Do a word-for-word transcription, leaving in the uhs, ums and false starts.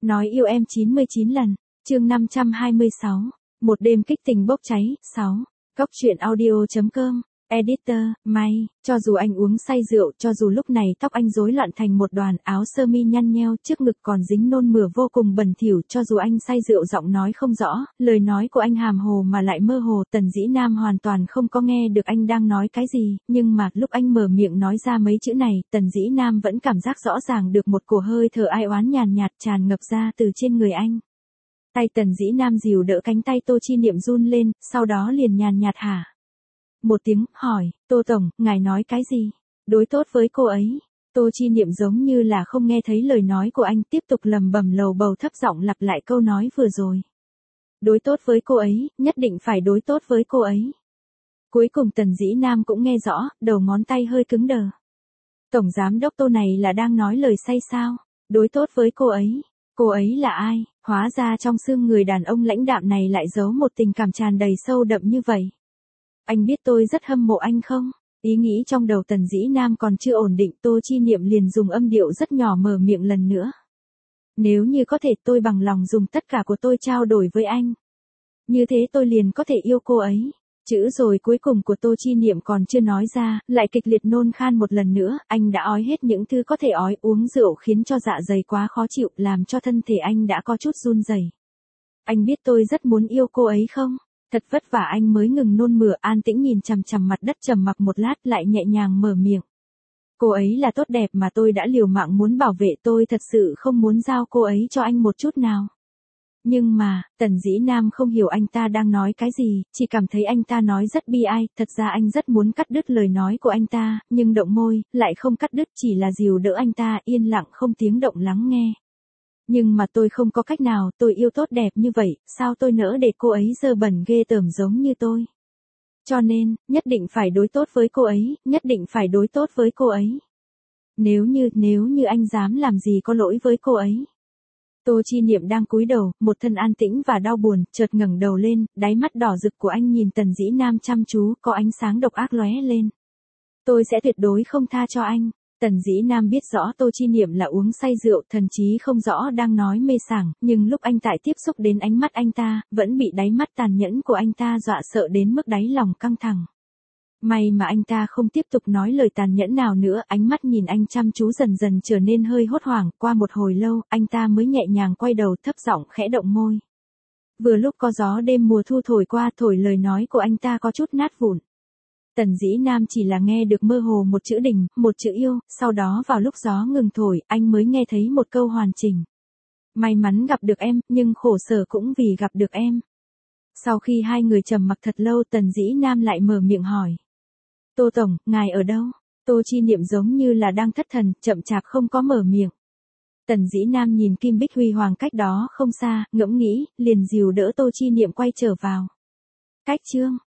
Nói yêu em chín mươi chín lần, chương năm trăm hai mươi sáu, một đêm kích tình bốc cháy, sáu, Cóc truyện audio chấm com, editor, May, cho dù anh uống say rượu, cho dù lúc này tóc anh rối loạn thành một đoàn, áo sơ mi nhăn nheo, trước ngực còn dính nôn mửa vô cùng bẩn thỉu, cho dù anh say rượu giọng nói không rõ, lời nói của anh hàm hồ mà lại mơ hồ, Tần Dĩ Nam hoàn toàn không có nghe được anh đang nói cái gì, nhưng mà lúc anh mở miệng nói ra mấy chữ này, Tần Dĩ Nam vẫn cảm giác rõ ràng được một cổ hơi thở ai oán nhàn nhạt tràn ngập ra từ trên người anh. Tay Tần Dĩ Nam dìu đỡ cánh tay Tô Chi Niệm run lên, sau đó liền nhàn nhạt hả một tiếng, hỏi, Tô Tổng, ngài nói cái gì? Đối tốt với cô ấy. Tô Chi Niệm giống như là không nghe thấy lời nói của anh, tiếp tục lầm bầm lầu bầu thấp giọng lặp lại câu nói vừa rồi. Đối tốt với cô ấy, nhất định phải đối tốt với cô ấy. Cuối cùng Tần Dĩ Nam cũng nghe rõ, đầu ngón tay hơi cứng đờ. Tổng giám đốc Tô này là đang nói lời say sao? Đối tốt với cô ấy. Cô ấy là ai? Hóa ra trong xương người đàn ông lãnh đạm này lại giấu một tình cảm tràn đầy sâu đậm như vậy. Anh biết tôi rất hâm mộ anh không? Ý nghĩ trong đầu Tần Dĩ Nam còn chưa ổn định, Tô Chi Niệm liền dùng âm điệu rất nhỏ mở miệng lần nữa. Nếu như có thể tôi bằng lòng dùng tất cả của tôi trao đổi với anh. Như thế tôi liền có thể yêu cô ấy. Chữ rồi cuối cùng của Tô Chi Niệm còn chưa nói ra, lại kịch liệt nôn khan một lần nữa, anh đã ói hết những thứ có thể ói, uống rượu khiến cho dạ dày quá khó chịu, làm cho thân thể anh đã có chút run rẩy. Anh biết tôi rất muốn yêu cô ấy không? Thật vất vả anh mới ngừng nôn mửa, an tĩnh nhìn chằm chằm mặt đất trầm mặc một lát lại nhẹ nhàng mở miệng. Cô ấy là tốt đẹp mà tôi đã liều mạng muốn bảo vệ, tôi thật sự không muốn giao cô ấy cho anh một chút nào. Nhưng mà, Tần Dĩ Nam không hiểu anh ta đang nói cái gì, chỉ cảm thấy anh ta nói rất bi ai, thật ra anh rất muốn cắt đứt lời nói của anh ta, nhưng động môi, lại không cắt đứt, chỉ là dìu đỡ anh ta, yên lặng không tiếng động lắng nghe. Nhưng mà tôi không có cách nào, tôi yêu tốt đẹp như vậy, sao tôi nỡ để cô ấy dơ bẩn ghê tởm giống như tôi. Cho nên, nhất định phải đối tốt với cô ấy, nhất định phải đối tốt với cô ấy. Nếu như, nếu như anh dám làm gì có lỗi với cô ấy. Tô Chi Niệm đang cúi đầu, một thân an tĩnh và đau buồn, chợt ngẩng đầu lên, đáy mắt đỏ rực của anh nhìn Tần Dĩ Nam chăm chú, có ánh sáng độc ác lóe lên. Tôi sẽ tuyệt đối không tha cho anh. Tần Dĩ Nam biết rõ Tô Chi Niệm là uống say rượu, thần chí không rõ đang nói mê sảng, nhưng lúc anh tại tiếp xúc đến ánh mắt anh ta, vẫn bị đáy mắt tàn nhẫn của anh ta dọa sợ đến mức đáy lòng căng thẳng. May mà anh ta không tiếp tục nói lời tàn nhẫn nào nữa, ánh mắt nhìn anh chăm chú dần dần trở nên hơi hốt hoảng, qua một hồi lâu, anh ta mới nhẹ nhàng quay đầu thấp giọng khẽ động môi. Vừa lúc có gió đêm mùa thu thổi qua, thổi lời nói của anh ta có chút nát vụn. Tần Dĩ Nam chỉ là nghe được mơ hồ một chữ đình, một chữ yêu, sau đó vào lúc gió ngừng thổi, anh mới nghe thấy một câu hoàn chỉnh. May mắn gặp được em, nhưng khổ sở cũng vì gặp được em. Sau khi hai người trầm mặc thật lâu, Tần Dĩ Nam lại mở miệng hỏi. Tô Tổng, ngài ở đâu? Tô Chi Niệm giống như là đang thất thần, chậm chạp không có mở miệng. Tần Dĩ Nam nhìn Kim Bích Huy Hoàng cách đó không xa, ngẫm nghĩ, liền dìu đỡ Tô Chi Niệm quay trở vào. Cách chương